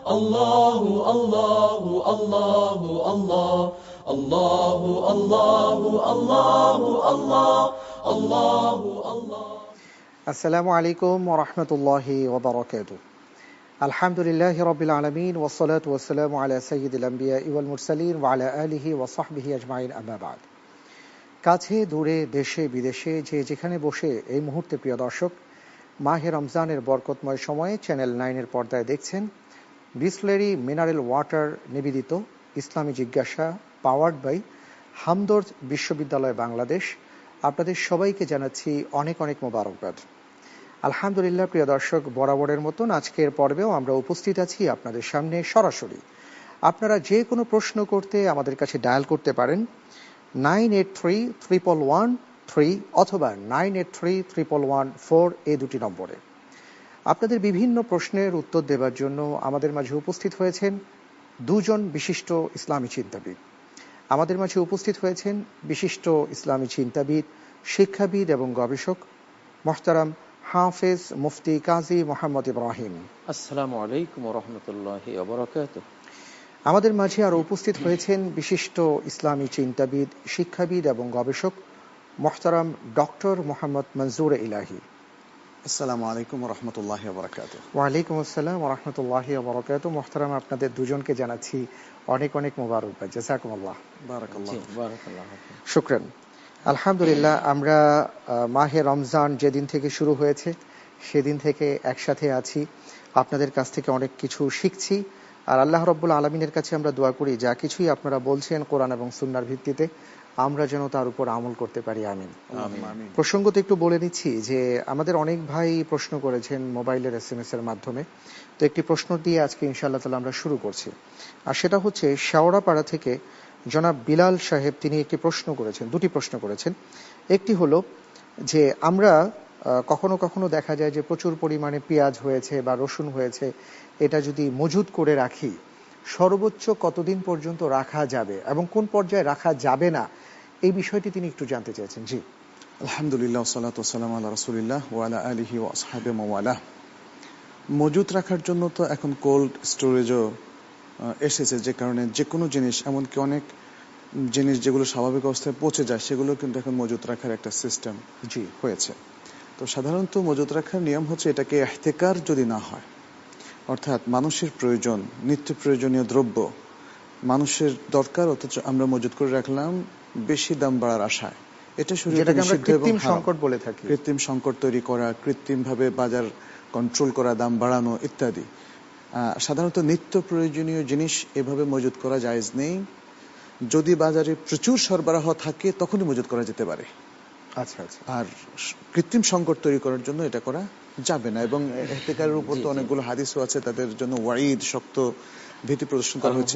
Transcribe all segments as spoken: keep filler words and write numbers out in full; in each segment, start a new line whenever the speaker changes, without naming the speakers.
الله الله الله الله الله الله الله الله الله الله
আসসালামু আলাইকুম ওয়া রাহমাতুল্লাহি ওয়া বারাকাতুহু আলহামদুলিল্লাহি রাব্বিল আলামিন ওয়াস সালাতু ওয়াস সালামু আলা সাইয়্যিদিল আমবিয়া ওয়াল মুরসালিন ওয়া আলা আলিহি ওয়া সাহবিহি আজমাইন আম্মা বাদ। কাছে দূরে দেশে বিদেশে যে যেখানে বসে এই মুহূর্তে প্রিয় দর্শক মাহে রমজানের বরকতময় সময়ে চ্যানেল নাইনের পর্দায় দেখছেন বিসলেরি মিনারেল ওয়াটার নিবেদিত ইসলামী জিজ্ঞাসা পাওয়ার্ড বাই হামদর্দ বিশ্ববিদ্যালয় বাংলাদেশ। আপনাদের সবাইকে জানাচ্ছি অনেক অনেক মোবারকবাদ। আলহামদুলিল্লাহ প্রিয় দর্শক, বরাবরের মতন আজকের পর্বেও আমরা উপস্থিত আছি আপনাদের সামনে সরাসরি। আপনারা যে কোনো প্রশ্ন করতে আমাদের কাছে ডায়াল করতে পারেন nine eight three triple one three অথবা nine eight three triple one four এই দুটি নম্বরে। আপনাদের বিভিন্ন প্রশ্নের উত্তর দেওয়ার জন্য আমাদের মাঝে উপস্থিত হয়েছেন দুজন বিশিষ্ট ইসলামী চিন্তাবিদ। আমাদের মাঝে উপস্থিত হয়েছেন বিশিষ্ট ইসলামী চিন্তাবিদ, শিক্ষাবিদ এবং গবেষক মোহতারাম হাফেজ মুফতি কাজী মোহাম্মদ ইব্রাহিম।
আসসালামু আলাইকুম ওয়া রাহমাতুল্লাহি ওয়া বারাকাতুহু।
আমাদের মাঝে আরও উপস্থিত হয়েছেন বিশিষ্ট ইসলামী চিন্তাবিদ, শিক্ষাবিদ এবং গবেষক মোহতারাম ডক্টর মোহাম্মদ মনজুর ইলাহি।
আসসালামু আলাইকুম ওয়া রাহমাতুল্লাহি ওয়া বারাকাতুহু।
ওয়া আলাইকুম আসসালাম ওয়া রাহমাতুল্লাহি ওয়া বারাকাতুহু। মোহতারাম, আপনাদের দুজনকে জানাচ্ছি অনেক অনেক মোবারকবাদ। জাযাকুমুল্লাহ।
বারাকাল্লাহ।
বারাকাল্লাহ।
শুকরান। আলহামদুলিল্লাহ, আমরা মাহে রমজান যেদিন থেকে শুরু হয়েছে সেদিন থেকে একসাথে আছি, আপনাদের কাছ থেকে অনেক কিছু শিখছি। আর আল্লাহ রাব্বুল আলামিনের কাছে আমরা দোয়া করি যা কিছুই আপনারা বলছেন কোরআন এবং সুন্নাহর ভিত্তিতে আমরা যেন তার উপর আমল করতে পারি। আমিন। প্রসঙ্গত একটু বলে নিচ্ছি যে আমাদের অনেক ভাই প্রশ্ন করেছেন মোবাইলের এস এম এস এর মাধ্যমে। তো একটি প্রশ্ন দিয়ে আজকে ইনশাআল্লাহ তাআলা আমরা শুরু করছি, আর সেটা হচ্ছে শেওড়াপাড়া থেকে জনাব বিলাল সাহেব। তিনি একটি প্রশ্ন করেছেন, দুটি প্রশ্ন করেছেন। একটি হলো যে আমরা কখনো কখনো দেখা যায় যে প্রচুর পরিমাণে পেঁয়াজ হয়েছে বা রসুন হয়েছে, এটা যদি মজুদ করে রাখি সর্বোচ্চ কতদিন পর্যন্ত রাখা যাবে এবং কোন পর্যায়ে রাখা যাবে না, এই বিষয়টি তিনি একটু জানতে চেয়েছেন। জি
আলহামদুলিল্লাহ, সালাতু ওয়াসসালামু আলা রাসূলিল্লাহ ওয়া আলা আলিহি ওয়া আসহাবিহি ওয়া ওয়ালা। মজুদ রাখার জন্য তো এখন কোল্ড স্টোরেজও এসেছে, যে কারণে যে কোনো জিনিস, এমনকি অনেক জিনিস যেগুলো স্বাভাবিক অবস্থায় পচে যায় সেগুলো কিন্তু এখন মজুদ রাখার একটা সিস্টেম জি হয়েছে। তো সাধারণত মজুদ রাখার নিয়ম হচ্ছে এটাকে ইহতিকার যদি না হয়, অর্থাৎ মানুষের প্রয়োজন, নিত্য প্রয়োজনীয় দ্রব্য মানুষের দরকার, অথচ আমরা মজুদ করে রাখলাম বেশি দাম বাড়ার আশায়, এটা শরীয়তে নিষিদ্ধ এবং হারাম।
সংকট বলে থাকি,
কৃত্রিম সংকট তৈরি করা, কৃত্রিম ভাবে বাজার কন্ট্রোল করা, দাম বাড়ানো ইত্যাদি। সাধারণত নিত্য প্রয়োজনীয় জিনিস এভাবে মজুদ করা জায়েজ নেই। যদি বাজারে প্রচুর সরবরাহ থাকে তখনই মজুদ করা যেতে পারে।
আচ্ছা আচ্ছা।
আর কৃত্রিম সংকট তৈরি করার জন্য এটা করা যাবে না। এবং ইহতিকারের উপর তো অনেকগুলো হাদিসও আছে, তাদের জন্য ওয়াঈদ, শক্ত ভীতি প্রদর্শন করা হয়েছে,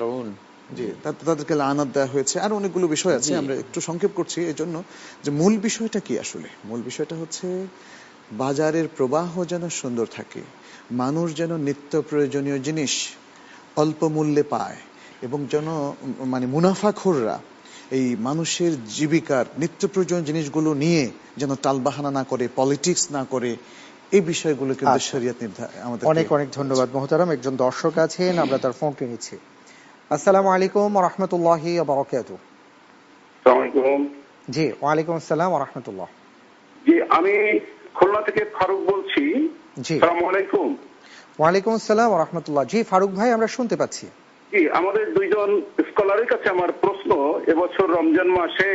জি তাদেরকে লানাত দেওয়া হয়েছে, আর অনেকগুলো বিষয় আছে। আমরা একটু সংক্ষেপ করছি এই জন্য যে মূল বিষয়টা কি আসলে। মূল বিষয়টা হচ্ছে বাজারের প্রবাহ যেন সুন্দর থাকে, মানুষ যেন নিত্য প্রয়োজনীয় জিনিস অল্প মূল্যে পায়, এবং যেন মানে মুনাফাখোররা এই মানুষের জীবিকার নিত্য প্রয়োজনীয় জিনিসগুলো নিয়ে যেন টালবাহানা না করে, পলিটিক্স না করে, এই বিষয়গুলো কিন্তু শরীয়ত নির্ধারণ। আমাদের
অনেক অনেক ধন্যবাদ মোহতারাম। একজন দর্শক আছেন, আমরা তার ফোনটি নিচ্ছি। আসসালামু আলাইকুম ওয়া রাহমাতুল্লাহি ওয়া বারাকাতুহু।
আসসালামু আলাইকুম।
জি ওয়া আলাইকুম আসসালাম ওয়া রাহমাতুল্লাহ।
জি আমি খুলনা থেকে ফারুক বলছি।
জি
আসসালামু আলাইকুম।
ওয়া আলাইকুম আসসালাম ওয়া রাহমাতুল্লাহ। জি ফারুক ভাই, আমরা শুনতে পাচ্ছি।
জি আমাদের দুইজন স্কলারের কাছে আমার প্রশ্ন, এবছর রমজান মাসে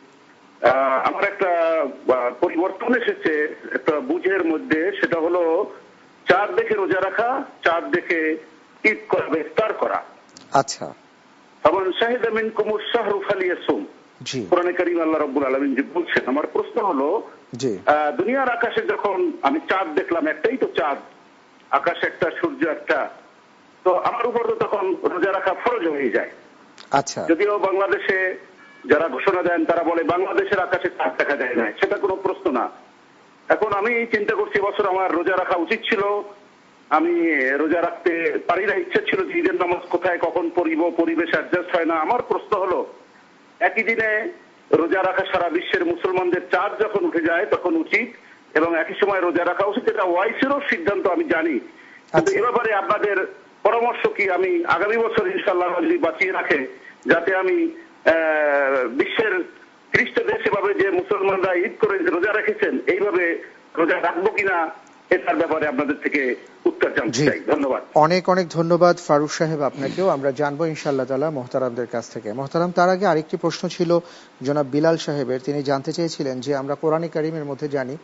আমার একটা পরিবর্তন এসেছে একটা বুঝের মধ্যে, সেটা হলো চাঁদ দেখে রোজা রাখা, চাঁদ দেখে ঈদ করা বা ইফতার করা।
আচ্ছা।
ফামান শাহিদা মিনকুমুশ শাহরু ফালিয়াসুম,
জি
কোরআনে কারীম আল্লাহ রাব্বুল আলামিন যে বলছেন। আমার প্রশ্ন হলো,
জি
দুনিয়ার আকাশে যখন আমি চাঁদ দেখলাম, একটাই তো চাঁদ, আকাশ একটা, সূর্য একটা, তো আমার উপর তো তখন রোজা রাখা ফরজ হয়ে যায়।
আচ্ছা।
যদিও বাংলাদেশে যারা ঘোষণা দেন তারা বলে বাংলাদেশের আকাশে চাঁদ দেখা যায় না, সেটা কোনো প্রশ্ন না। এখন আমি চিন্তা করছি বছর আমার রোজা রাখা উচিত ছিল, আমি রোজা রাখতে পারি না, ইচ্ছে ছিল যে ঈদের নামাজ কোথায় কখন পড়িব, পরিবেশ অ্যাডজাস্ট হয় না। আমার প্রশ্ন হলো, একই দিনে রোজা রাখা সারা বিশ্বের মুসলমানদের চাঁদ যখন উঠে যায় তখন উচিত, এবং একই সময় রোজা রাখা উচিত, এটা ওয়াইসেরও সিদ্ধান্ত আমি জানি। কিন্তু এ ব্যাপারে আপনাদের পরামর্শ কি আমি আগামী বছর ইনশাআল্লাহ যদি বাঁচিয়ে রাখে, যাতে আমি বিশ্বের ত্রিশটা দেশ এভাবে যে মুসলমানরা ঈদ করে রোজা রেখেছেন এইভাবে রোজা রাখবো কিনা, এটার ব্যাপারে আপনাদের থেকে উত্তর জানতে চাই। ধন্যবাদ।
অনেক অনেক ধন্যবাদ ফারুক সাহেব আপনাকেও। আমরা জানবো ইনশাআল্লাহ তাআলা মোহতারামদের কাছ থেকে। মোহতারাম, তার আগে আরেকটি প্রশ্ন ছিল জনাব বিলাল সাহেবের। তিনি জানতে চেয়েছিলেন যে আমরা কোরআনে কারিমের মধ্যে জানি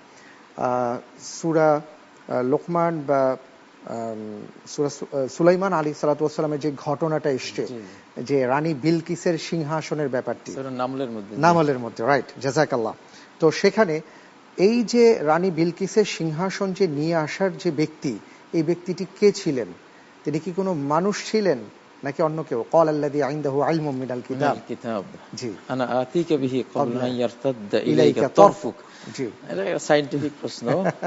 সূরা লোকমান বা সূরা সুলাইমান আলাইহিস সালাতু ওয়াস সালামের যে ঘটনাটা এসছে, যে রানী বিলকিসের সিংহাসনের ব্যাপারটি
নামলের মধ্যে
নামলের মধ্যে রাইট, জাযাকাল্লাহ। তো সেখানে এই যে রানী বিলকিসের সিংহাসন যে নিয়ে আসার যে ব্যক্তি, এই ব্যক্তিটি কে ছিলেন? তিনি কি কোনো মানুষ ছিলেন নাকি অন্য কেউ? ক্বাল আল্লাযী ইনদাহু ইলমুম মিনাল কিতাব
কিতাব
জি
আনা আতিকা বিহি ক্বাবলা আন ইয়ারতাদ্দা ইলাইকা তারফুক। জি, এটা সায়েন্টিফিক প্রশ্ন।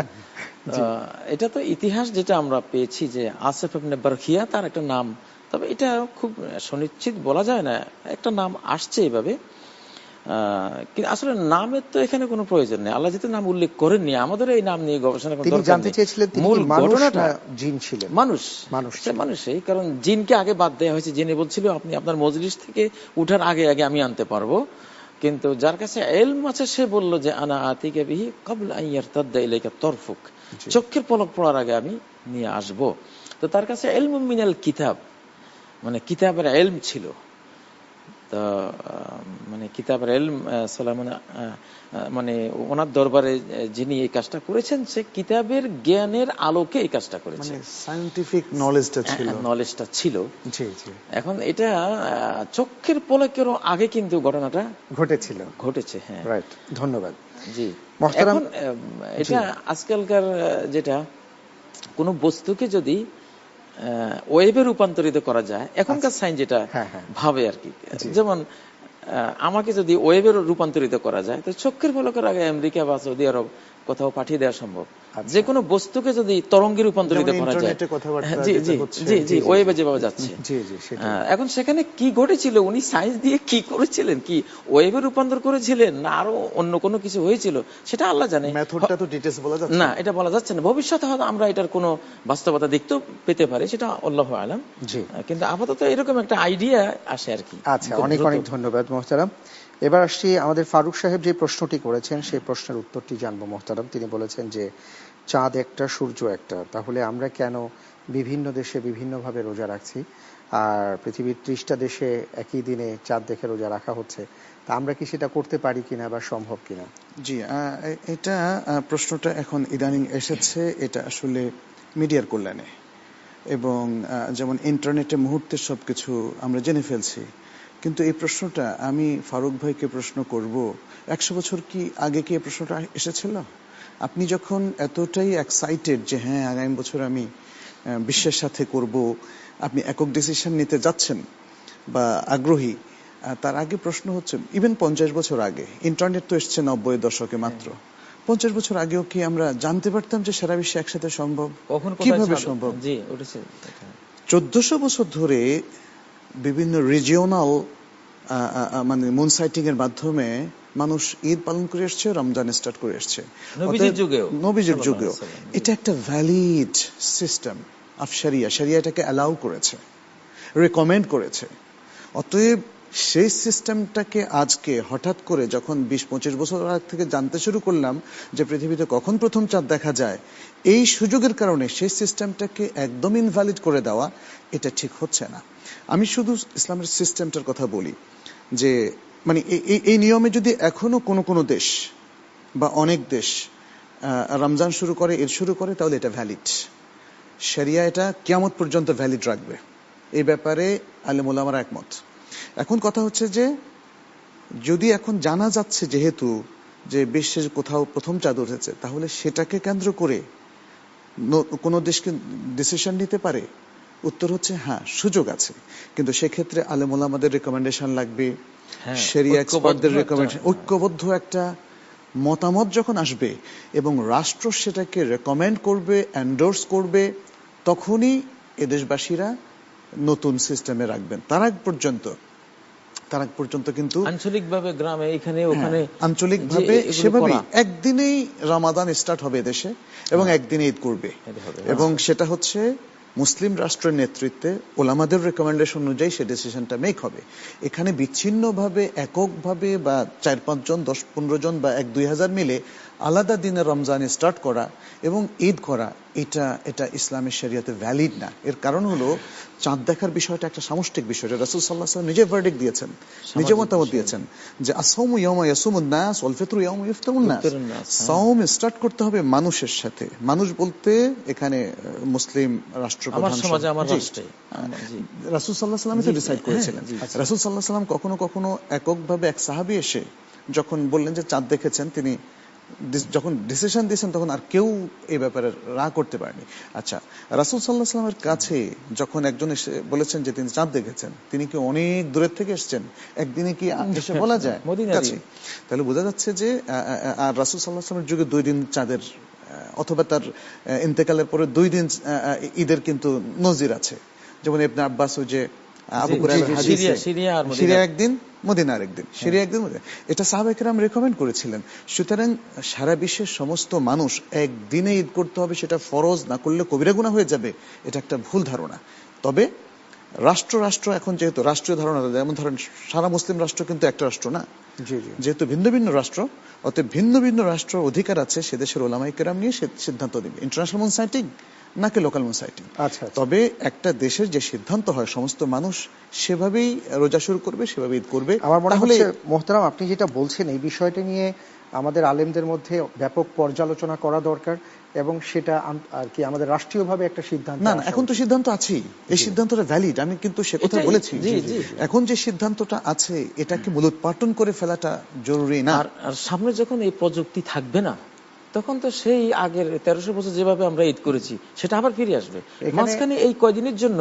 এটা তো ইতিহাস যেটা আমরা পেয়েছি যে আসিফ ইবনে বারখিয়া তার একটা নাম, তবে এটা খুব সুনিশ্চিত বলা যায় না, একটা নাম আসছে এইভাবে। কিন্তু আসলে নামের তো এখানে কোনো প্রয়োজন নেই, আল্লাহ যেহেতু নাম উল্লেখ করেননি, আমাদের এই নাম নিয়ে গবেষণা করার দরকার নেই। মূল ঘটনাটা
জিন ছিলেন,
মানুষ মানুষ মানুষই, কারণ জিনকে আগে বাদ দেওয়া হয়েছে। জিনে বলছিল আপনি আপনার মজলিস থেকে উঠার আগে আগে আমি আনতে পারবো, কিন্তু যার কাছে ইলম আছে সে বলল যে আনা আতিকা বিহি ক্বাবলা আন ইয়ারতাদ্দা ইলাইকা তারফুক, চোখের পলক পড়ার আগে আমি নিয়ে আসব। তো তার কাছে ইলমুম মিনাল কিতাব, মানে কিতাবের ইলম ছিল। তো মানে কিতাবের ইলম মানে ওনার দরবারে যিনি এই কাজটা করেছেন, সে কিতাবের জ্ঞানের আলোকে এই কাজটা করেছেন,
সায়েন্টিফিক নলেজটা ছিল
নলেজটা ছিল
জি জি
এখন এটা চোখের পলকেরও আগে কিন্তু ঘটনাটা
ঘটেছিল
ঘটেছে হ্যাঁ,
রাইট। ধন্যবাদ।
জি, এখন এটা আজকালকার যেটা কোন বস্তুকে যদি ওয়েবে রূপান্তরিত করা যায়, এখনকার সাইন্স যেটা ভাবে আর কি, যেমন আমাকে যদি ওয়েবে রূপান্তরিত করা যায়, তো চোখের পলকের আগে আমেরিকা বা সৌদি আরব কোথাও পাঠিয়ে দেওয়া সম্ভব। যে কোনো বস্তুকে যদি তরঙ্গে রূপান্তরিত করা যায়, জি জি জি জি ওয়েবে যেভাবে যাচ্ছে, এখন সেখানে কি ঘটেছিল, উনি সায়েন্স দিয়ে কি করেছিলেন, কি ওয়েবে রূপান্তর করেছিলেন না আরো অন্য কোনো কিছু হয়েছিল, সেটা আল্লাহ জানে।
মেথডটা তো ডিটেইলস বলা যাচ্ছে
না, এটা বলা যাচ্ছে না। ভবিষ্যতে হয়তো আমরা এটার কোনো বাস্তবতা দেখতেও পেতে পারি, সেটা আল্লাহু আলাম। জি, কিন্তু আপাতত এরকম একটা আইডিয়া আসে আর কি।
আচ্ছা, অনেক অনেক ধন্যবাদ মোহতারাম। এবার আসছি আমাদের ফারুক সাহেব যে প্রশ্নটি করেছেন সেই প্রশ্নের উত্তরটি জানবো মোহতারাম। তিনি বলেছেন যে চাঁদ একটা সূর্য একটা, তাহলে আমরা কেন বিভিন্ন দেশে বিভিন্নভাবে রোজা রাখছি, আর পৃথিবীর ত্রিশটা দেশে একই দিনে চাঁদ দেখে রোজা রাখা হচ্ছে, তা আমরা কি সেটা করতে পারি কিনা বা সম্ভব কিনা?
জি, এটা প্রশ্নটা এখন ইদানিং এসেছে, এটা আসলে মিডিয়ার কল্যাণে এবং যেমন ইন্টারনেটে মুহূর্তে সবকিছু আমরা জেনে ফেলছি, কিন্তু এই প্রশ্নটা আমি ফারুক ভাইকে প্রশ্ন করব, একশো বছর কি আগে কি এই প্রশ্নটা এসেছিল? আপনি যখন এতটাই এক্সাইটেড যে হ্যাঁ আগামী বছর আমি বিশ্বের সাথে করব, আপনি একক ডিসিশন নিতে যাচ্ছেন বা আগ্রহী, তার আগে প্রশ্ন হচ্ছে ইভেন পঞ্চাশ বছর আগে, ইন্টারনেট তো এসছে নব্বই দশকে মাত্র, পঞ্চাশ বছর আগেও কি আমরা জানতে পারতাম যে সারা বিশ্বে একসাথে সম্ভব? কিভাবে সম্ভব? চোদ্দশো বছর ধরে বিভিন্ন রিজিওনাল মানে মুন সাইটিং এর মাধ্যমে মানুষ ঈদ পালন করে এসছে, রমজান স্টার্ট করে এসছে নবীজির যুগেও। এটা একটা ভ্যালিড সিস্টেম অফ শরিয়া, শরিয়া এটাকে অ্যালাউ করেছে, রেকমেন্ড করেছে। অতএব সেই সিস্টেমটাকে আজকে হঠাৎ করে যখন বিশ পঁচিশ বছর আগ থেকে জানতে শুরু করলাম যে পৃথিবীতে কখন প্রথম চাঁদ দেখা যায়, এই সুযোগের কারণে সেই সিস্টেমটাকে একদম ইনভ্যালিড করে দেওয়া এটা ঠিক হচ্ছে না। আমি শুধু ইসলামের সিস্টেমটার কথা বলি যে মানে এই নিয়মে যদি এখনো কোনো কোনো দেশ বা অনেক দেশ রমজান শুরু করে, ঈদ শুরু করে, তাহলে এটা ভ্যালিড। শরিয়া এটা কিয়ামত পর্যন্ত ভ্যালিড রাখবে, এই ব্যাপারে আলেম ওলামারা একমত। এখন কথা হচ্ছে যে যদি এখন জানা যাচ্ছে যেহেতু যে বিশ্বের কোথাও প্রথম চাঁদ উঠেছে, তাহলে সেটাকে কেন্দ্র করে কোনো দেশকে ডিসিশন নিতে পারে? উত্তর হচ্ছে হ্যাঁ, সুযোগ আছে, কিন্তু সেক্ষেত্রে আলেম ওলামাদের রেকমেন্ডেশন লাগবে, শরিয়া এক্সপার্টদের রেকমেন্ডেশন, ঐক্যবদ্ধ একটা মতামত যখন আসবে এবং রাষ্ট্র সেটাকে রেকমেন্ড করবে, এন্ডোর্স করবে, তখনই এদেশবাসীরা নতুন সিস্টেমে রাখবেন। তার আগ পর্যন্ত তার আগ পর্যন্ত কিন্তু
আঞ্চলিকভাবে গ্রামে এখানে ওখানে
আঞ্চলিকভাবে সেভাবে একদিনেই রমাদান স্টার্ট হবে দেশে এবং একদিনে ঈদ করবে, এবং সেটা হচ্ছে মুসলিম রাষ্ট্রের নেতৃত্বে ওলামাদের রেকমেন্ডেশন অনুযায়ী সে ডিসিশনটা মেক হবে। এখানে বিচ্ছিন্নভাবে এককভাবে বা চার পাঁচজন দশ পনেরো জন বা এক দুই হাজার মিলে আলাদা দিনে রমজানে স্টার্ট করা এবং ঈদ করা, এটা এটা ইসলামের শরিয়াতে ভ্যালিড না। এর কারণ হলো চাঁদ দেখার বিষয়টা একটা সামষ্টিক বিষয়। রাসূল সাল্লাল্লাহু আলাইহি ওয়াসাল্লাম নিজে ভার্ডিক্ট দিয়েছেন, নিজে মতামত দিয়েছেন যে আস-সাওমু ইয়াওমা ইয়াসুমুন নাস ওয়াল ফিতরু ইয়াওমা ইফতারুন নাস। সাওম স্টার্ট করতে হবে মানুষের সাথে। মানুষ বলতে এখানে মুসলিম রাষ্ট্রপ্রধান,
আমার সমাজে, আমার রাষ্ট্রে
রাসূল সাল্লাল্লাহু আলাইহি ওয়াসাল্লাম ডিসাইড করেছিলেন। রাসূল সাল্লাল্লাহু আলাইহি ওয়াসাল্লাম কখনো কখনো এককভাবে এক সাহাবী এসে যখন বললেন যে চাঁদ দেখেছেন, তিনি যখন ডিসিশন দিয়েছেন তখন আর কেউ এই ব্যাপারে রা করতে পারেনি। আচ্ছা, রাসূল সাল্লাল্লাহু আলাইহি ওয়াসাল্লামের কাছে যখন একজন এসে বলেছেন যে তিনি চাঁদ দেখেছেন, তিনি কি অনেক দূরের থেকে এসেছেন? একদিনে কি এসে বলা যায়? তাহলে বোঝা যাচ্ছে যে আর রাসূল সাল্লাল্লাহু আলাইহি ওয়াসাল্লামের যুগে দুই দিন চাঁদের, অথবা তার ইন্তেকালের পরে দুই দিন ঈদের কিন্তু নজির আছে। যেমন ইবনে আব্বাস, ওই যে আবু কুরাইবের হাদিসে সিরিয়া একদিন মদিনা আরেকদিন, সিরিয়া একদিন মদিনা, এটা সাহাবায়ে কেরাম রেকমেন্ড করেছিলেন। সুতরাং সারা বিশ্বের সমস্ত মানুষ একদিনে ঈদ করতে হবে, সেটা ফরজ না করলে কবিরা গুনাহ হয়ে যাবে, এটা একটা ভুল ধারণা। তবে রাষ্ট্র রাষ্ট্র এখন যেহেতু রাষ্ট্রীয় ধারণা, যেমন ধরেন সারা মুসলিম রাষ্ট্র কিন্তু একটা রাষ্ট্র না, যেহেতু ভিন্ন ভিন্ন রাষ্ট্র, অতএব ভিন্ন ভিন্ন রাষ্ট্র অধিকার আছে সে দেশের ওলামায়ে কেরাম নিয়ে সিদ্ধান্ত দেবে, ইন্টারন্যাশনাল মুন সাইটিং নাকি লোকাল মুন সাইটিং। তবে একটা দেশের যে সিদ্ধান্ত হয় সমস্ত মানুষ সেভাবেই রোজা শুরু করবে, সেভাবে ঈদ করবে।
আমার মনে হয় মোহতারাম আপনি যেটা বলছেন এই বিষয়টা নিয়ে আমাদের আলেমদের মধ্যে ব্যাপক পর্যালোচনা করা দরকার, এবং সেটা আর কি আমাদের রাষ্ট্রীয়ভাবে একটা সিদ্ধান্ত।
না না, এখন তো সিদ্ধান্ত আছেই, এই সিদ্ধান্তটা ভ্যালিড, আমি কিন্তু সে কথা বলেছি। এখন যে সিদ্ধান্তটা আছে এটাকে মূলোৎপাটন করে ফেলাটা জরুরি না।
আর সামনে যখন এই প্রযুক্তি থাকবে না, তখন তো সেই আগের তেরোশো বছর যেভাবে আমরা ঈদ করেছি সেটা আবার ফিরে আসবে। মাঝখানে এই কয়দিনের জন্য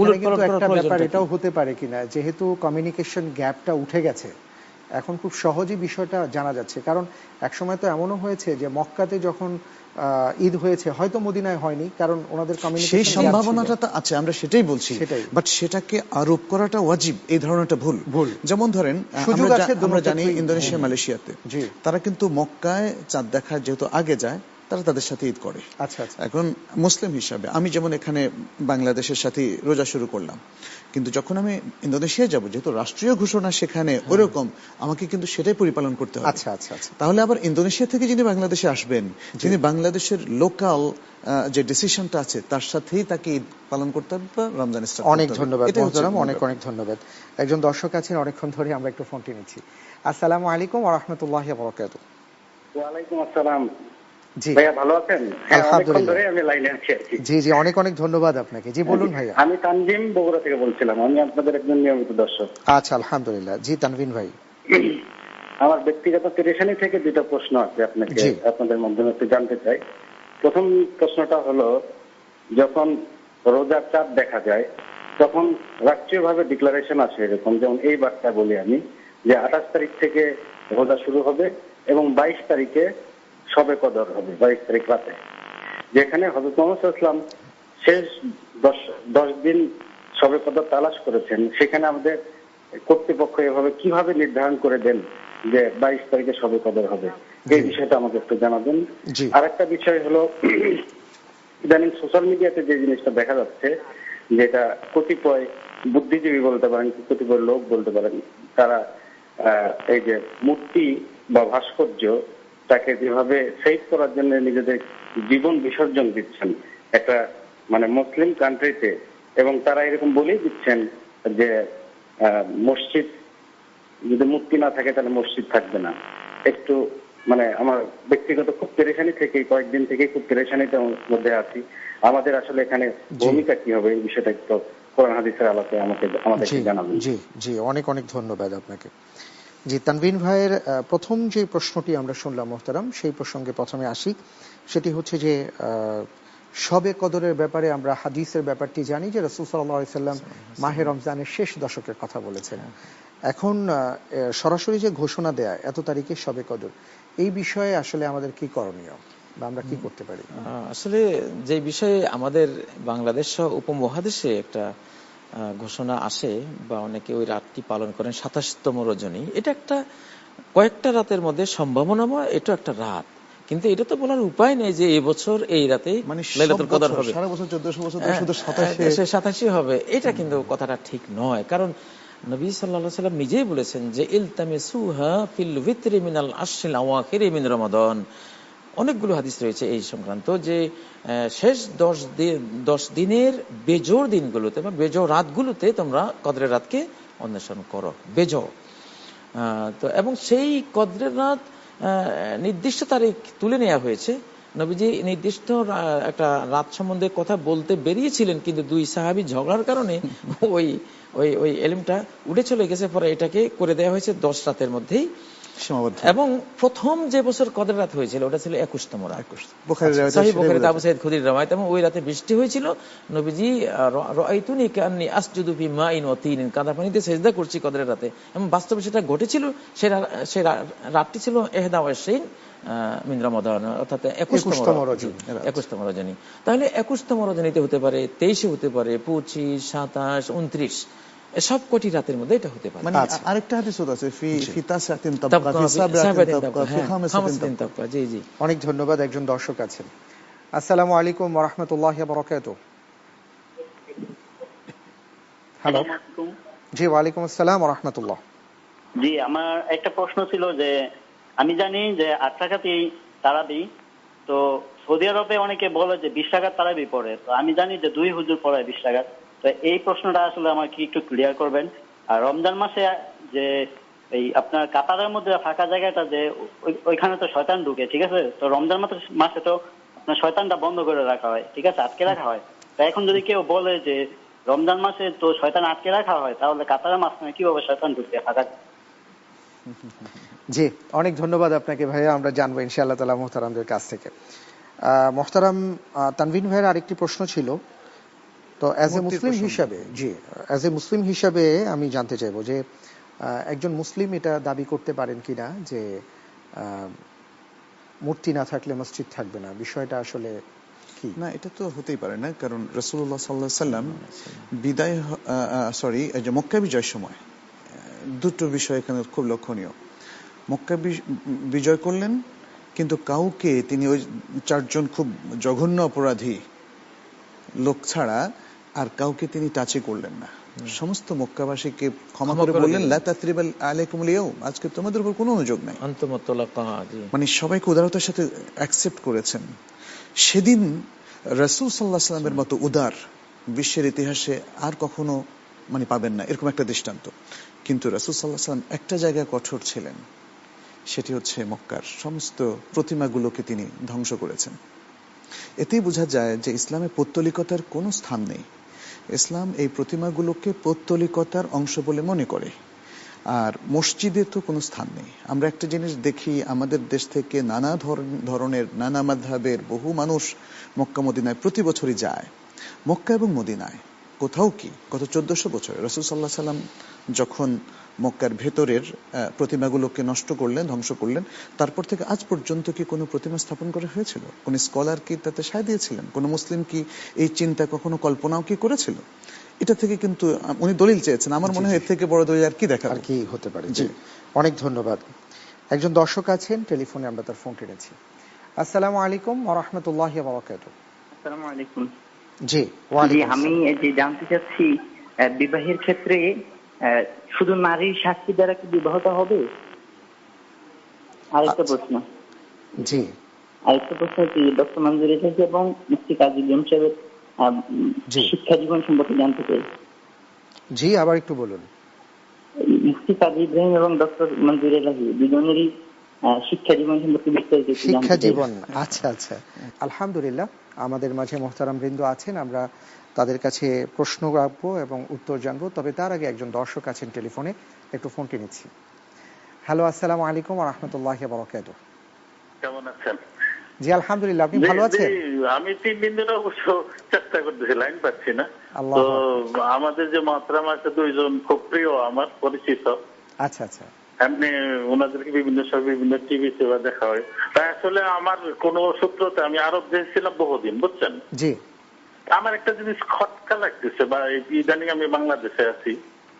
এটাও হতে পারে কিনা, যেহেতু কমিউনিকেশন গ্যাপটা উঠে গেছে, এখন খুব সহজেই বিষয়টা জানা যাচ্ছে। কারণ একসময় তো এমনও হয়েছে যে মক্কাতে যখন ঈদ হয়েছে হয়তো মদিনায় হয়নি, কারণ ওনাদের কমিউনিকেশন,
সেই সম্ভাবনাটা তো আছে, আমরা সেটাই বলছি। বাট সেটাকে আরোপ করাটা ওয়াজিব, এই ধারণাটা ভুল। ভুল যেমন ধরেন আমরা জানি ইন্দোনেশিয়া, মালয়েশিয়াতে তারা কিন্তু মক্কায় চাঁদ দেখা যেহেতু আগে যায়, তারা তাদের সাথে ঈদ করে। আচ্ছা, এখন মুসলিম হিসাবে আমি যেমন এখানে বাংলাদেশের সাথে রোজা শুরু করলাম, কিন্তু যখন আমি ইন্দোনেশিয়ায় যাব, যেহেতু রাষ্ট্রীয় ঘোষণা সেখানে ওরকম, আমাকে কিন্তু সেটাই পরিপালন করতে হবে। আচ্ছা আচ্ছা আচ্ছা তাহলে আবার ইন্দোনেশিয়া থেকে যিনি বাংলাদেশে আসবেন, তিনি বাংলাদেশের লোকাল যে ডিসিশনটা আছে তার সাথেই তাকে ঈদ পালন করতে হবে বা রমজান স্টার্ট করতে হবে।
অনেক ধন্যবাদ মোহতারাম, অনেক অনেক ধন্যবাদ। একজন দর্শক আছেন অনেকক্ষণ ধরে, আমরা একটু ফোনটি নিচ্ছি। আসসালামু আলাইকুম ওয়া রাহমাতুল্লাহি ওয়া বারাকাতুহু।
ওয়া আলাইকুম আসসালাম। জি ভাইয়া, ভালো আছেন?
আলহামদুলিল্লাহ,
আমি লাইনে আছি।
জি জি, অনেক অনেক ধন্যবাদ আপনাকে। জি বলুন ভাইয়া।
আমি তানজিম বগুড়া থেকে বলছিলাম, আমি আপনাদের একজন নিয়মিত দর্শক।
আচ্ছা, আলহামদুলিল্লাহ। জি তানভিন ভাই,
আমার ব্যক্তিগত পেরেশানি থেকে দুটো প্রশ্ন আছে আপনাকে, আপনাদের মাধ্যমে একটু জানতে চাই। প্রথম প্রশ্নটা হলো, যখন রোজার চাঁদ দেখা যায় তখন রাষ্ট্রীয়ভাবে ডিক্লারেশন আসে এরকম, যেমন এই বার্তা বলি আমি, যে আঠাশ তারিখ থেকে রোজা শুরু হবে এবং বাইশ তারিখে শবে কদর হবে, বাইশ তারিখ রাতে, যেখানে হযরত মুহাম্মদ সাল্লাল্লাহু আলাইহি ওয়াসাল্লাম শেষ দশ দশ দিন শবে কদর তালাশ করেছেন। সেখানে আমাদের কর্তৃপক্ষ এভাবে কিভাবে নির্ধারণ করে দেন যে বাইশ তারিখে শবে কদর হবে, এই বিষয়টা আমাকে একটু জানাবেন। আর একটা বিষয় হলো, ইদানিং সোশ্যাল মিডিয়াতে যে জিনিসটা দেখা যাচ্ছে, যেটা কতিপয় বুদ্ধিজীবী বলতে পারেন, কতিপয় লোক বলতে পারেন, তারা এই যে মূর্তি বা ভাস্কর্য তাকে যেভাবে সেভ করার জন্য নিজেদের জীবন বিসর্জন দিচ্ছেন একটা মানে মুসলিম কান্ট্রিতে, এবং তারা এরকম বলেই দিচ্ছেন যে মসজিদ যদি মূর্তি না থাকে তাহলে মসজিদ থাকবে না। একটু মানে আমার ব্যক্তিগত খুব পেরেশানি থেকে কয়েকদিন থেকে খুব পেরেশানিটার মধ্যে আছি। আমাদের আসলে এখানে ভূমিকা কি হবে এই বিষয়টা একটু কোরআন হাদিসের আলোকে আমাকে আমাদেরকে জানাবেন।
জি জি, অনেক অনেক ধন্যবাদ আপনাকে। জি তানভিন ভাইয়ের প্রথম যে প্রশ্নটি আমরা শুনলাম মোহতারাম, সেই প্রসঙ্গে প্রথমে আসি। সেটি হচ্ছে যে শবে কদরের ব্যাপারে আমরা হাদিসের ব্যাপারটি জানি যে রাসূল সাল্লাল্লাহু আলাইহি ওয়াসাল্লাম মাহে রমজানের শেষ দশকের কথা বলেছেন। এখন সরাসরি যে ঘোষণা দেয়া এত তারিখে শবে কদর, এই বিষয়ে আসলে আমাদের কি করণীয় বা আমরা কি করতে পারি?
আসলে যে বিষয়ে আমাদের বাংলাদেশ সহ উপমহাদেশে একটা ঘোষণা আসে বা অনেকে ওই রাতটি পালন করেন সাতাশতম রজনী, এটা একটা কয়েকটা রাতের মধ্যে সম্ভাবনাময়, এটা একটা রাত, কিন্তু এটা তো বলার উপায় নেই যে এই বছর এই রাতে লাইলাতুল কদর হবে,
সারা বছর চোদ্দশো বছর শুধু
সাতাশে হবে, এটা কিন্তু কথাটা ঠিক নয়। কারণ নবী সাল্লাল্লাহু আলাইহি ওয়াসাল্লাম নিজেই বলেছেন যে ইলতামিসুহা ফিল ভিতরি মিনাল আশরিল আওয়াখির মিন রমাদান। অনেকগুলো হাদিস রয়েছে এই সংক্রান্ত যে শেষ দশ দিন দশ দিনের বেজোড় দিনগুলোতে বা বেজোড় রাতগুলোতে তোমরা কদরের রাতকে অন্বেষণ করো, বেজোড়। তো এবং সেই কদরের রাত নির্দিষ্ট তারিখ তুলে নেওয়া হয়েছে। নবীজি নির্দিষ্ট একটা রাত সম্বন্ধে কথা বলতে বেরিয়েছিলেন, কিন্তু দুই সাহাবী ঝগড়ার কারণে ওই ওই ওই এলিমটা উঠে চলে গেছে, পরে এটাকে করে দেওয়া হয়েছে দশ রাতের মধ্যেই সীমাবদ্ধ। এবং প্রথম যে বছর কদর রাত হয়েছিল ওটা ছিল একুশতম রাত, সহিহ বুখারীতে আবু সাঈদ খুদরীর রওয়ায়াত। এবং ওই রাতে বৃষ্টি হয়েছিল। নবীজি রাআইতুনি কান্নী আসজুদু ফি মাইন ওয়া তিন, কাদা পানিতে সেজদা করছি কদরের রাতে, এবং বাস্তবে সেটা ঘটেছিল। সেই রাতটি ছিল ইহদা ওয়া ইশরিন মিন রমাদান, অর্থাৎ একুশতম একুশতম রজনী। তাহলে একুশতম রজনীতে হতে পারে, তেইশে হতে পারে, পঁচিশ, সাতাশ, উনত্রিশ, সব কটি রাতের মধ্যে এটা হতে পারে।
আরেকটা হাদিস আছে ফি ফিতাসাতিন
তাবকা ফি সাবাতিন তাবকা ফি খামসাতিন তাবকা। জি জি,
অনেক ধন্যবাদ। একজন দর্শক আছেন। আসসালামু আলাইকুম ওয়া রাহমাতুল্লাহি ওয়া বারাকাতুহু। হ্যালো। জি, ওয়া আলাইকুম আসসালাম ওয়া রাহমাতুল্লাহ।
জি, আমার একটা প্রশ্ন ছিল যে আমি জানি যে আট রাকাতই তারাবি, তো সৌদি আরবে অনেকে বলে যে বিশ রাকাত তারাবি পড়ে, তো আমি জানি যে দুই হুজুর পড়ে বিশ রাকাত। তো এই প্রশ্নটা আসলে আমাকে একটু ক্লিয়ার করবেন। আর রমজান মাসে যে এই আপনার কাতারের মধ্যে ফাঁকা জায়গাটা যে ওইখানে তো শয়তান ঢুকে, ঠিক আছে, তো রমজান মাসে তো আপনার শয়তানটা বন্ধ করে রাখা হয়, ঠিক আছে, আটকে রাখা হয়। তো এখন যদি কেউ বলে যে রমজান মাসে তো শয়তান আটকে রাখা হয়, তাহলে কাতারের মাঝখানে কিভাবে শয়তান ঢুকবে ফাঁকা?
জি, অনেক ধন্যবাদ আপনাকে ভাইয়া। আমরা জানবো ইনশাআল্লাহ তাআলা মুহতারামদের কাছ থেকে। মুহতারাম তানভীর ভাইয়ের আরেকটি প্রশ্ন ছিল, তো অ্যাজ এ মুসলিম হিসাবে, জি অ্যাজ এ মুসলিম হিসাবে আমি জানতে চাইবো যে একজন মুসলিম এটা দাবি করতে পারেন কিনা যে মূর্তি না থাকলে মসজিদ থাকবে না, বিষয়টা আসলে কি?
না, এটা তো হতেই পারে না, কারণ রাসূলুল্লাহ সাল্লাল্লাহু আলাইহি সাল্লাম বিদায় সরি এই যে মক্কা বিজয়ের সময় দুটো বিষয় এখানে খুব লক্ষণীয়। মক্কা বিজয় করলেন, কিন্তু কাউকে তিনি ওই চারজন খুব জঘন্য অপরাধী লোক ছাড়া আর কাউকে তিনি টাচই করলেন না। সমস্ত মক্কাবাসীকে ক্ষমা করে বললেন লা তাসরিবা আলাইকুমুল ইয়াউম, আজকে তোমাদের উপর কোনো অভিযোগ নাই, মানে সবাইকে উদারতার সাথে অ্যাকসেপ্ট করেছেন। সেদিন রাসূল সাল্লাল্লাহু আলাইহি ওয়াসাল্লামের মতো উদার বিশ্বের ইতিহাসে আর কখনো মানে পাবেন না, এরকম একটা দৃষ্টান্ত। কিন্তু রাসূল সাল্লাল্লাহু আলাইহি ওয়াসাল্লাম একটা জায়গায় কঠোর ছিলেন, সেটি হচ্ছে মক্কার সমস্ত প্রতিমাগুলোকে তিনি ধ্বংস করেছেন। এতেই বোঝা যায় যে ইসলামে পৌত্তলিকতার কোনো স্থান নেই। ইসলাম এই প্রতিমাগুলোকে পৌত্তলিকতার অংশ বলে মনে করে, আর মসজিদে তো কোনো স্থান নেই। আমরা একটা জিনিস দেখি, আমাদের দেশ থেকে নানা ধরনের নানা মাযহাবের বহু মানুষ মক্কা মদিনায় প্রতি বছরই যায়। মক্কা এবং মদিনায় কোথাও কি গত চোদ্দশো বছরে রাসূল সাল্লাল্লাহু আলাইহি ওয়াসাল্লাম যখন মক্কার ভেতরের প্রতিমাগুলোকে নষ্ট করলেন, ধ্বংস করলেন, তারপর থেকে আজ পর্যন্ত কি কোনো প্রতিমা স্থাপন করা হয়েছিল? কোন স্কলার কি তাতে সায় দিয়েছিলেন? কোন মুসলিম কি এই চিন্তা কখনো কল্পনাও কি করেছিল? এটা থেকে কিন্তু উনি দলিল চেয়েছেন। আমার মনে হয় এর থেকে বড় দলিল আর কি দেখা আর কি
হতে পারে। জি, অনেক ধন্যবাদ। একজন দর্শক আছেন টেলিফোনে, আমরা তার ফোন কেটেছি। আসসালামু আলাইকুম ওয়া রাহমাতুল্লাহি ওয়া বারাকাতুহু।
আসসালামু আলাইকুম।
জি, ওয়া আলাইকুম।
আমি যে জানতে চাচ্ছি বিবাহের ক্ষেত্রে শুধু নারীর সাক্ষী দ্বারা কি বিবাহটা হবে? আরেকটা প্রশ্ন।
জি,
আরেকটা প্রশ্ন কি ডক্টর মঞ্জুর এসেছে এবং মুফতি কাজী ইব্রাহিম সাহেবের শিক্ষা জীবন সম্পর্কে জানতে চাই।
জি, আবার একটু বলুন।
মুফতি কাজী ইব্রাহিম এবং ডক্টর মঞ্জুর এলাহি দুজনেরই শিক্ষা জীবন সম্পর্কে বিস্তারিত
শিক্ষা জীবন। আচ্ছা আচ্ছা, আলহামদুলিল্লাহ আমাদের মাঝে মুহতারাম বৃন্দ আছেন, আমরা তাদের কাছে প্রশ্ন রাখবো এবং উত্তর জানবো। তবে তার আগে একজন দর্শক আছেন টেলিফোনে, একটু ফোনটি নিচ্ছি। হ্যালো, আসসালামু আলাইকুম ওয়া রাহমাতুল্লাহি ওয়া বারাকাতুহু।
কেমন আছেন?
জি আলহামদুলিল্লাহ, আপনি ভালো আছেন?
আমি তিন দিন ধরে অবশ্য চেষ্টা করতেছি, লাইন পাচ্ছি না। তো আমাদের যে মহতরাম আছে দুইজন খুব প্রিয় আমার পরিচিত।
আচ্ছা আচ্ছা,
এমনি ওনাদেরকে বিভিন্ন সময় বিভিন্ন টিভি সেবা দেখা হয়। তাই আসলে আমার কোন সূত্রতে আমি আরব দেশে ছিলাম বহুদিন, বুঝছেন?
জি,
আমার একটা জিনিস খটকা লাগতেছে, বা ইদানিং আমি বাংলাদেশে আছি,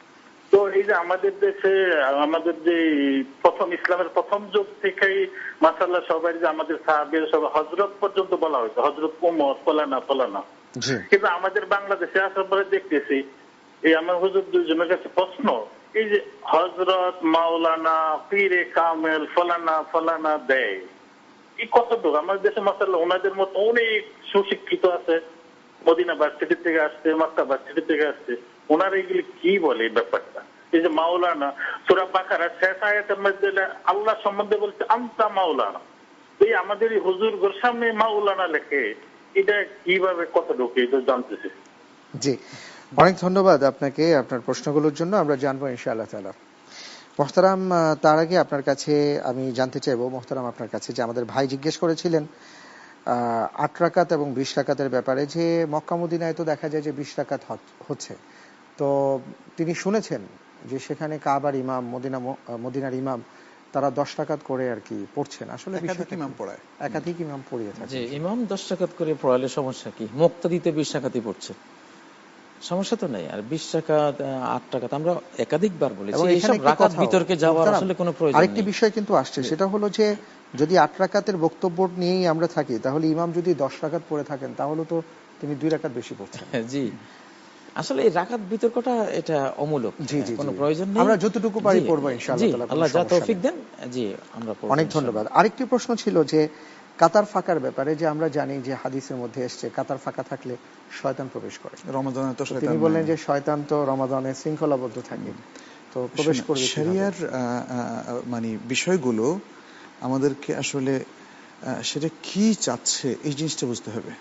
তো এই যে আমাদের দেশে আমাদের যে প্রথম ইসলামের প্রথম যুগ থেকেই মাশাআল্লাহ সবাই যে আমাদের সাহাবীরা সব হযরত পর্যন্ত বলা হয়েছে, হযরত ওমর ফলানা ফলানা। কিন্তু আমাদের বাংলাদেশে আসার পরে দেখতেছি এই আমার হুজুর দুইজনের কাছে প্রশ্ন, এই যে হযরত, মাওলানা, পীরে কামেল, ফলানা ফলানা দেয়, এই কতটুকু আমাদের দেশে মাশাআল্লাহ ওনাদের মতো অনেক সুশিক্ষিত আছে, মদিনা ভার্সিটি থেকে আসছে, মক্কা ভার্সিটি থেকে আসছে, ওনারা এগুলি কি বলে এই ব্যাপারটা? এই যে মাওলানা, সূরা বাকারা শেষ আয়াতের মধ্যে আল্লাহ সম্বন্ধে বলছে আনতা মাওলানা, এই আমাদের এই হুজুরগুলোর সামনে মাওলানা লেখে, এটা কিভাবে কতটুকু এটা জানতেছে?
জি, অনেক ধন্যবাদ আপনাকে আপনার প্রশ্নগুলোর জন্য, আমরা জানবো ইনশাআল্লাহ তাআলা। মোহতারাম, তার আগে আপনার কাছে আমি জানতে চাইবো মোহতারাম আপনার কাছে, যে আমাদের ভাই জিজ্ঞেস করেছিলেন আট রাকাত এবং বিশ রাকাতের ব্যাপারে, যে মক্কা মদিনায় তো দেখা যায় যে বিশ রাকাত হচ্ছে, তো তিনি শুনেছেন যে সেখানে কাবার ইমাম, মদিনা মদিনার ইমাম তারা দশ রাকাত করে আর কি পড়ছেন। আসলে
একাধিক ইমাম পড়ায়,
একাধিক ইমাম পড়িয়ে থাকে।
যে ইমাম দশ রাকাত করে পড়ালে সমস্যা কি? মুক্তাদিতে বিশ রাকাতই পড়ছে, সমস্যা তো নেই। আর বিশ রাকাত, আট রাকাত আমরা একাধিকবার বলেছি, এইসব রাকাত বিতর্কে যাওয়ার আসলে কোনো প্রয়োজন নেই।
আরেকটি বিষয় কিন্তু আসছে, সেটা হলো যে যদি আট রাকাতের বক্তব্য নিয়েই আমরা থাকি, তাহলে ইমাম যদি দশ রাকাত পড়ে থাকেন তাহলে তো তিনি দুই রাকাত বেশি পড়ছেন।
জি, আসলে এই রাকাত বিতর্কটা এটা অমূলক, কোনো প্রয়োজন নেই।
আমরা যতটুকু পারি পড়বো ইনশাআল্লাহ,
আল্লাহ যা তৌফিক দেন। জি, আমরা পড়ব।
অনেক ধন্যবাদ। আরেকটি প্রশ্ন ছিল যে কাতার ফাঁকার ব্যাপারে, যে আমরা জানি যে হাদিসের মধ্যে এসছে কাতার ফাঁকা থাকলে শয়তান প্রবেশ করে।
রমাদানে তো শয়তান,
তিনি বললেন যে শয়তান তো রমাদানে শৃঙ্খলাবদ্ধ থাকে, তো প্রবেশ করবে।
শরিয়ার মানে বিষয়গুলো আমাদেরকে আসলে সেটা কি চাচ্ছে এই জিনিসটা বুঝতে হবে।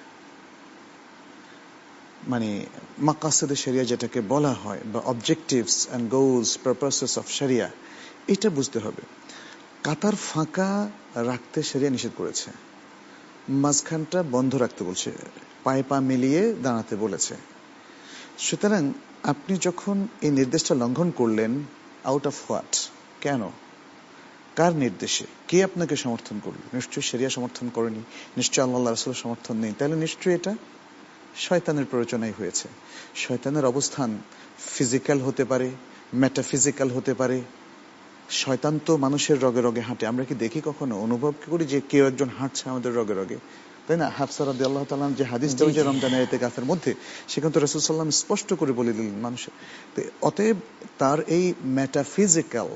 মানে মাকাসিদে শরিয়া যেটাকে বলা হয়, বা objectives and goals purposes of শরিয়া, এটা বুঝতে হবে। কাতার ফাঁকা রাখতে শরিয়া নিষেধ করেছে, মাঝখানটা বন্ধ রাখতে বলছে, পায়ে পা মিলিয়ে দাঁড়াতে বলেছে। সুতরাং আপনি যখন এই নির্দেশটা লঙ্ঘন করলেন, আউট অফ হোয়াট, কেন, কার নির্দেশে, কে আপনাকে সমর্থন করল? নিশ্চয়ই শরিয়া সমর্থন করেনি, নিশ্চয়ই আল্লাহ রাসূলের সমর্থন নেই, তাহলে নিশ্চয়ই এটা শয়তানের প্ররোচনাই হয়েছে। শয়তানের অবস্থান ফিজিক্যাল হতে পারে, মেটাফিজিক্যাল হতে পারে। শয়তান তো মানুষের রগে রগে হাঁটে, আমরা কি দেখি কখনো, অনুভব করি যে কেউ একজন হাঁটছে আমাদের রগে রগে, তাই না? হাফসা রাদিয়াল্লাহু তাআলা যে হাদিসটা ওই যে রমজানের ইতিকাফের মধ্যে, সেখানে তো রাসূল সাল্লাল্লাহু আলাইহি ওয়াসাল্লাম স্পষ্ট করে বলে দিলেন মানুষের। অতএব তার এই মেটাফিজিক্যাল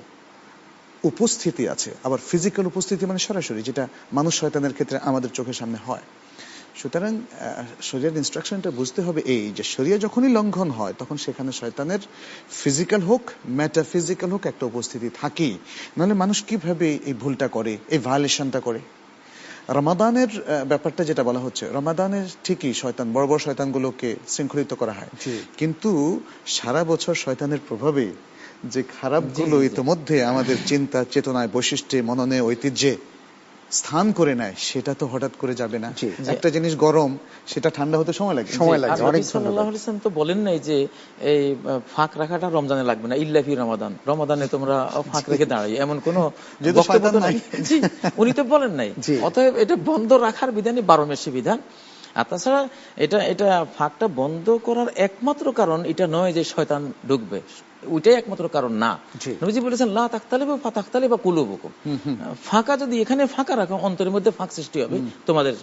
উপস্থিতি আছে, আবার ফিজিক্যাল উপস্থিতি মানে সরাসরি, যেটা মানুষ শয়তানের ক্ষেত্রে আমাদের চোখের সামনে হয়। সুতরাং শরিয়ার ইনস্ট্রাকশনটা বুঝতে হবে এই যে শরিয়া যখনই লঙ্ঘন হয় তখন সেখানে শয়তানের ফিজিক্যাল হোক মেটাফিজিক্যাল হোক একটা উপস্থিতি থাকেই, নাহলে মানুষ কিভাবে এই ভুলটা করে, এই ভায়োলেশনটা করে। রমাদানের ব্যাপারটা যেটা বলা হচ্ছে, রমাদানের ঠিকই শয়তান, বড় বড় শয়তানগুলোকে শৃঙ্খলিত করা হয়, কিন্তু সারা বছর শয়তানের প্রভাবে যে খারাপগুলো ইতিমধ্যে আমাদের চিন্তা চেতনায়, বৈশিষ্ট্যে, মননে, ঐতিহ্যে স্থান করে নেয়, সেটা তো হঠাৎ করে যাবে না। একটা জিনিস গরম, সেটা ঠান্ডা হতে সময় লাগে, সময় লাগে।
অনেক সাল্লাল্লাহু আলাইহি ওয়াসাল্লাম তো বলেন নাই যে এই ফাঁক রাখাটা রমজানে লাগবে না, ইল্লা ফি রমাদান, রমাদানে তোমরা ফাঁক রেখে দাঁড়াই, এমন কোন বক্তব্য নাই। জি, উনি তো বলেন নাই। অতএব এটা বন্ধ রাখার বিধানই বারো মাসি বিধান। আর তাছাড়া এটা এটা ফাঁকটা বন্ধ করার একমাত্র কারণ এটা নয় যে শয়তান ঢুকবে, ওইটাই একমাত্র কারণ না। নবীজি বলেছেন লা তাখতালিবু ফাতাখতালিবা কুলুবুকুম, ফাঁকা যদি এখানে ফাঁকা রাখো, অন্তরের মধ্যে ফাঁক সৃষ্টি হবে, তোমাদের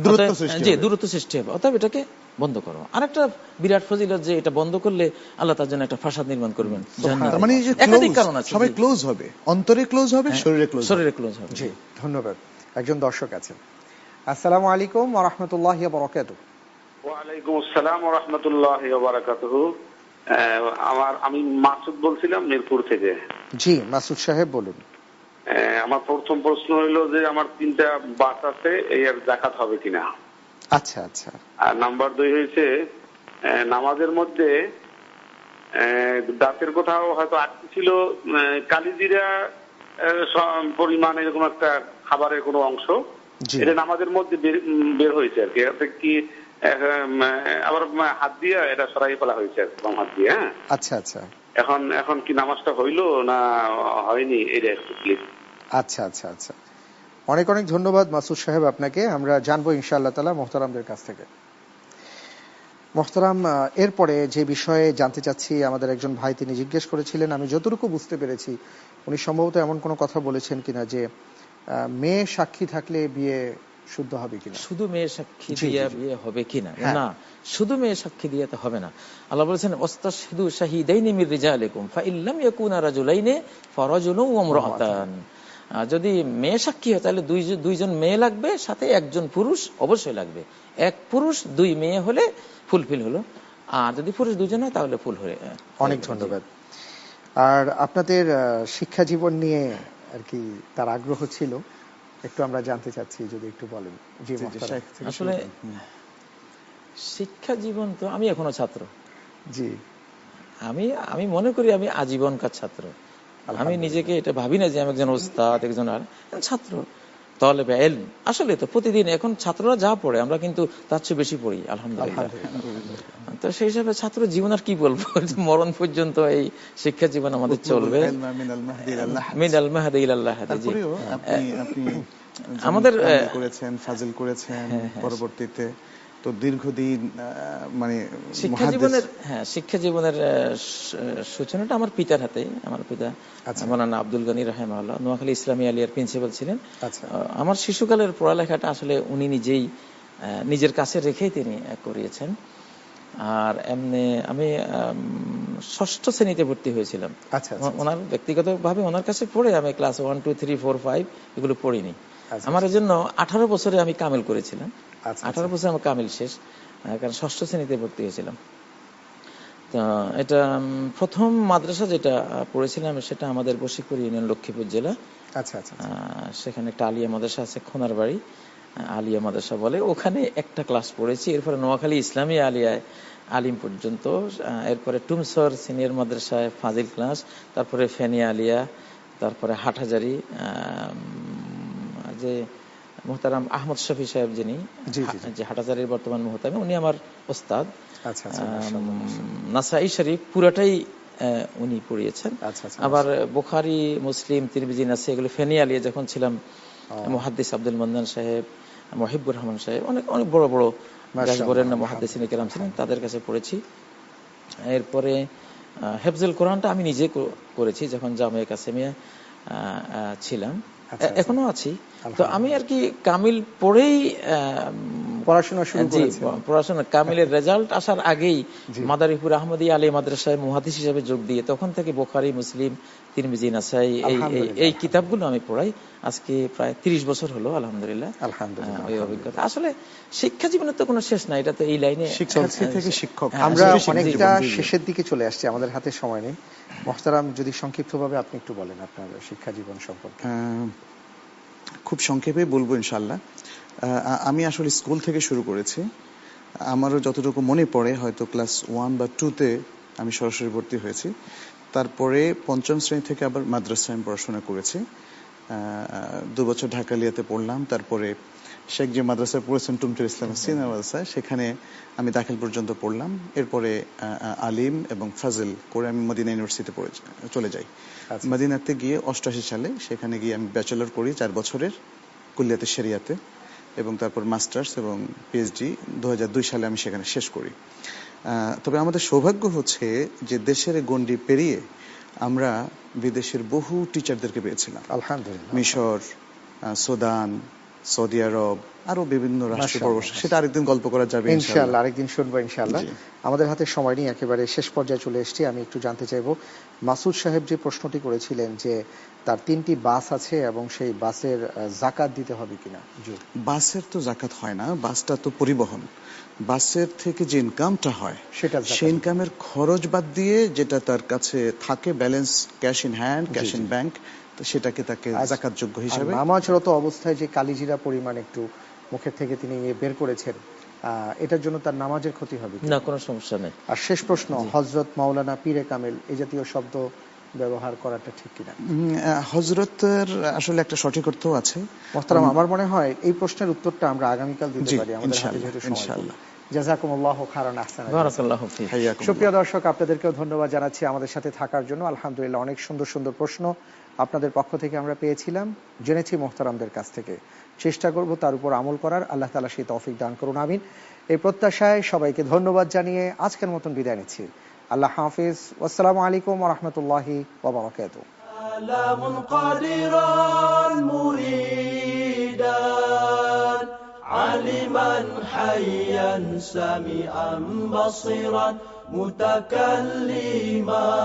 যে দূরত্ব সৃষ্টি হবে, অতএব এটাকে বন্ধ করো। আরেকটা বিরাট ফজিলত যে এটা বন্ধ করলে আল্লাহ তার জন্য একটা ফাসাদ নির্মাণ করবেন।
মানে একাধিক কারণ আছে, সবাই ক্লোজ হবে, অন্তরে ক্লোজ হবে, শরীরে ক্লোজ হবে,
শরীরে ক্লোজ হবে।
জি, ধন্যবাদ। একজন দর্শক আছেন। আসসালামু আলাইকুম ওয়া রাহমাতুল্লাহি ওয়া বারাকাতুহু।
ওয়া আলাইকুম আসসালাম ওয়া রাহমাতুল্লাহি ওয়া বারাকাতুহু। আমার আমি মাসুদ বলছিলাম মিরপুর থেকে।
জি, মাসুদ সাহেব বলুন।
আমার প্রথম প্রশ্ন হলো যে আমার তিনটা বাস আছে, এই আর যাকাত হবে কিনা।
আচ্ছা আচ্ছা। আর
নাম্বার দুই হয়েছে নামাজের মধ্যে দাঁতের কোথাও হয়তো আটকে ছিল কালিজিরা পরিমাণ, এরকম একটা খাবারের কোনো অংশ, এটা নামাজের মধ্যে বের হয়েছে আর কি। এটা কি আবার হাত দিয়ে এটা সরাই ফেলা হয়েছে আর বাম হাত দিয়ে। হ্যাঁ,
আচ্ছা আচ্ছা।
এখন এখন কি নামাজটা হইলো না হয়নি, এটা একটু প্লিজ।
আচ্ছা আচ্ছা আচ্ছা, অনেক অনেক ধন্যবাদ মাসুদ সাহেব আপনাকে। আমরা জানবো ইনশাআল্লাহ তাআলা মুহতারামদের কাছ থেকে। মোহতারাম, এরপরে যে বিষয়ে জানতে চাচ্ছি, আমাদের একজন ভাই তিনি জিজ্ঞেস করেছিলেন, আমি যতটুকু বুঝতে পেরেছি উনি সম্ভবত এমন কোনো কথা বলেছেন কিনা যে মেয়ে সাক্ষী থাকলে বিয়ে শুদ্ধ হবে কিনা,
শুধু মেয়ে সাক্ষী দিয়ে বিয়ে হবে কিনা। না, শুধু মেয়ে সাক্ষী দিয়ে তো হবে না। আল্লাহ বলেছেন ওয়াস্তাশহিদু শাহিদাইনি মির রিজালিকুম ফাইল্লাম ইয়াকুনা রাজুলাইনি ফারাজুলুন ওয়া ইমরাআতান। যদি মেয়ে সাক্ষী হয় তাহলে দুই দুইজন মেয়ে লাগবে, সাথে একজন পুরুষ অবশ্যই লাগবে। এক পুরুষ দুই মেয়ে হলে ফুলফিল হলো, আর যদি পুরুষ দুজন হয় তাহলে ফুল হয়ে।
অনেক ধন্যবাদ। আর আপনাদের শিক্ষা জীবন নিয়ে আর কি তার আগ্রহ ছিল, একটু আমরা জানতে চাচ্ছি, যদি একটু বলেন। জি,
আসলে শিক্ষা জীবন তো আমি এখনো ছাত্র।
জি,
আমি আমি মনে করি আমি আজীবনকার ছাত্র। আমি নিজেকে এটা ভাবি না যে আমি একজন ওস্তাদ, একজন আর ছাত্র তালেবে ইলম। আসলে তো প্রতিদিন এখন ছাত্ররা যা পড়ে আমরা কিন্তু তার চেয়ে বেশি পড়ি আলহামদুলিল্লাহ। তো সেই হিসাবে ছাত্র জীবন আর কি বলবো, মরণ পর্যন্ত এই শিক্ষা জীবন আমাদের চলবে। মিনাল মাহদি ইলাল লাহদি। আমাদের
করেছেন, ফাজিল করেছেন পরবর্তীতে, তো দীর্ঘদিন মানে
শিক্ষা জীবনের হ্যাঁ শিক্ষা জীবনের সূচনাটা আমার পিতার হাতে। আমার পিতা মাওলানা আব্দুল গনি রাহিমাহুল্লাহ নোয়াখালী ইসলামী আলিয়ার প্রিন্সিপাল ছিলেন। আমার শিশুকালের পড়ালেখাটা আসলে উনি নিজেই নিজের কাছে রেখেই তিনি করিয়েছেন। আর এমনি আমি ষষ্ঠ শ্রেণীতে ভর্তি হয়েছিলাম। ওনার ব্যক্তিগতভাবে ওনার কাছে পড়ে আমি class one two three four five এগুলো পড়িনি। আমার এই জন্য আঠারো বছরে আমি কামিল করেছিলাম। আঠারো বছর আমার কামিল শেষ, কারণ ষষ্ঠ শ্রেণীতে ভর্তি হয়েছিলাম। তো এটা প্রথম মাদ্রাসা যেটা পড়েছিলাম সেটা আমাদের বশিকপুর ইউনিয়ন লক্ষ্মীপুর জেলা।
আচ্ছা আচ্ছা।
সেখানে একটা আলিয়া মাদ্রাসা আছে, খোনার বাড়ি আলিয়া মাদ্রাসা বলে, ওখানে একটা ক্লাস পড়েছি। এরপরে নোয়াখালী ইসলামী আলিয়ায় আলিম পর্যন্ত, এরপরে টুমসর সিনিয়র মাদ্রাসায় ফাজিল ক্লাস, তারপরে ফেনী আলিয়া, তারপরে হাটহাজারি যে মুহতারাম আহমদ শফি সাহেব যিনি যে হাটহাজারির বর্তমান মুহতামি, উনি আমার ওস্তাদ। নাসাই শরীফ পুরাটাই উনি পড়িয়েছেন। আবার বুখারী, মুসলিম, তিরমিজি, নাসাই এগুলো ফেনী আলিয়া যখন ছিলাম, মুহাদ্দিস আব্দুল মান্নান সাহেব, মুহিবুর রহমান সাহেব, অনেক অনেক বড় বড় বরেণ্য মুহাদ্দিসিন কিরাম ছিলেন, তাদের কাছে পড়েছি। এরপরে হেফজুল কোরআনটা আমি নিজে করেছি যখন জামিয়া কাসেমিয়া ছিলাম, এখনো আছি। তো আমি আর কি কামিল পড়েই
পড়াশোনা শুরু করেছি।
পড়াশোনা কামিলের রেজাল্ট আসার আগেই মাদারীপুর আহমদী আলী মাদ্রাসায় মুহাদ্দিস হিসেবে যোগ দিয়ে তখন থেকে বুখারী, মুসলিম, তিরমিজি, নাসাই এই এই কিতাবগুলো আমি পড়াই। আজকে প্রায় তিরিশ বছর হলো আলহামদুলিল্লাহ। ওই অভিজ্ঞতা আসলে শিক্ষা জীবনের তো কোনো শেষ নাই, এটা তো এই লাইনে
শিক্ষার্থী থেকে শিক্ষক। আমরা অনেকটা শেষের দিকে চলে আসছি, আমাদের হাতে সময় নেই। মোহতারাম, যদি সংক্ষিপ্তভাবে আপনি একটু বলেন আপনার শিক্ষা জীবন সম্পর্কে।
খুব সংক্ষেপে বলবো ইনশাআল্লাহ। আমি আসলে স্কুল থেকে শুরু করেছি। আমারও যতটুকু মনে পড়ে হয়তো ক্লাস ওয়ান বা টুতে আমি সরাসরি ভর্তি হয়েছি। তারপরে পঞ্চম শ্রেণী থেকে আবার মাদ্রাসায় আমি পড়াশোনা করেছি। দু বছর ঢাকা আলিয়াতে পড়লাম। তারপরে শেখ যে মাদ্রাসায় পড়েছেন টুমচুর ইসলাম সিনিয়র মাদ্রাসায়, সেখানে আমি দাখিল পর্যন্ত পড়লাম। এরপরে আলিম এবং ফাজিল করে আমি মদিনা ইউনিভার্সিটিতে পড়ে চলে যাই। মদিনাতে গিয়ে অষ্টআশি সালে সেখানে গিয়ে আমি ব্যাচেলর করি চার বছরের কুল্লিয়াতে শরিয়াতে, এবং তারপর মাস্টার্স এবং পিএইচডি দু হাজার দুই সালে আমি সেখানে শেষ করি। তবে আমাদের সৌভাগ্য হচ্ছে যে দেশের গণ্ডি পেরিয়ে আমরা বিদেশের বহু টিচারদেরকে পেয়েছিলাম।
আলহামদুলিল্লাহ।
মিশর, সুদান, সৌদি আরব, আরো বিভিন্ন রাষ্ট্র পরবর্তী, সেটা আরেকদিন গল্প করা যাবে
ইনশাআল্লাহ, আরেকদিন শুনবো ইনশাআল্লাহ। আমাদের হাতে সময় নেই, একেবারে শেষ পর্যায়ে চলে এসেছি। আমি একটু জানতে চাইবো, মাসুদ সাহেব যে প্রশ্নটি করেছিলেন যে তার তিনটি বাস আছে এবং সেই বাসের যাকাত দিতে হবে কিনা।
বাসের তো যাকাত হয় না, বাসটা তো পরিবহন। বাসের থেকে যে ইনকামটা হয় সেটা সেই ইনকামের খরচ বাদ দিয়ে যেটা তার কাছে থাকে balance, cash in hand, cash in bank, তো সেটাকে তাকে যাকাতযোগ্য হিসেবে।
নামাজরত অবস্থায় যে কালিজিরা পরিমাণ একটু মুখের থেকে তিনি বের করেছেন, এটার জন্য তার নামাজের ক্ষতি হবে
না? কোনো সমস্যা নেই।
আর শেষ প্রশ্ন, হযরত, মাওলানা, পীরে কামেল এই জাতীয় শব্দ ব্যবহার করাটা ঠিক কিনা?
হযরতের আসলে একটা সঠিক অর্থ আছে
মোহতারাম। আমার মনে হয় এই প্রশ্নের উত্তরটা আমরা আগামীকাল দিতে পারি, আমাদের হাতে যেহেতু সময়। জাযাকুমুল্লাহু খায়রান, আহসানা।
বারাকাল্লাহু ফীক।
সুপ্রিয় দর্শক, আপনাদেরকেও ধন্যবাদ জানাচ্ছি আমাদের সাথে থাকার জন্য। আলহামদুলিল্লাহ, অনেক সুন্দর সুন্দর প্রশ্ন আপনাদের পক্ষ থেকে আমরা পেয়েছিলাম, জেনেছি মোহতারামদের কাছ থেকে। চেষ্টা করব তার উপর আমল করার। আল্লাহ তাআলা সেই তৌফিক দান করুন, আমিন। এই প্রত্যাশায় সবাইকে ধন্যবাদ জানিয়ে আজকের মতন বিদায় নিচ্ছি। আল্লাহ হাফিজ। আসসালামু আলাইকুম ওয়া রাহমাতুল্লাহি ওয়া বারাকাতুহু।
عالما حيا سميعا بصيرا متكلما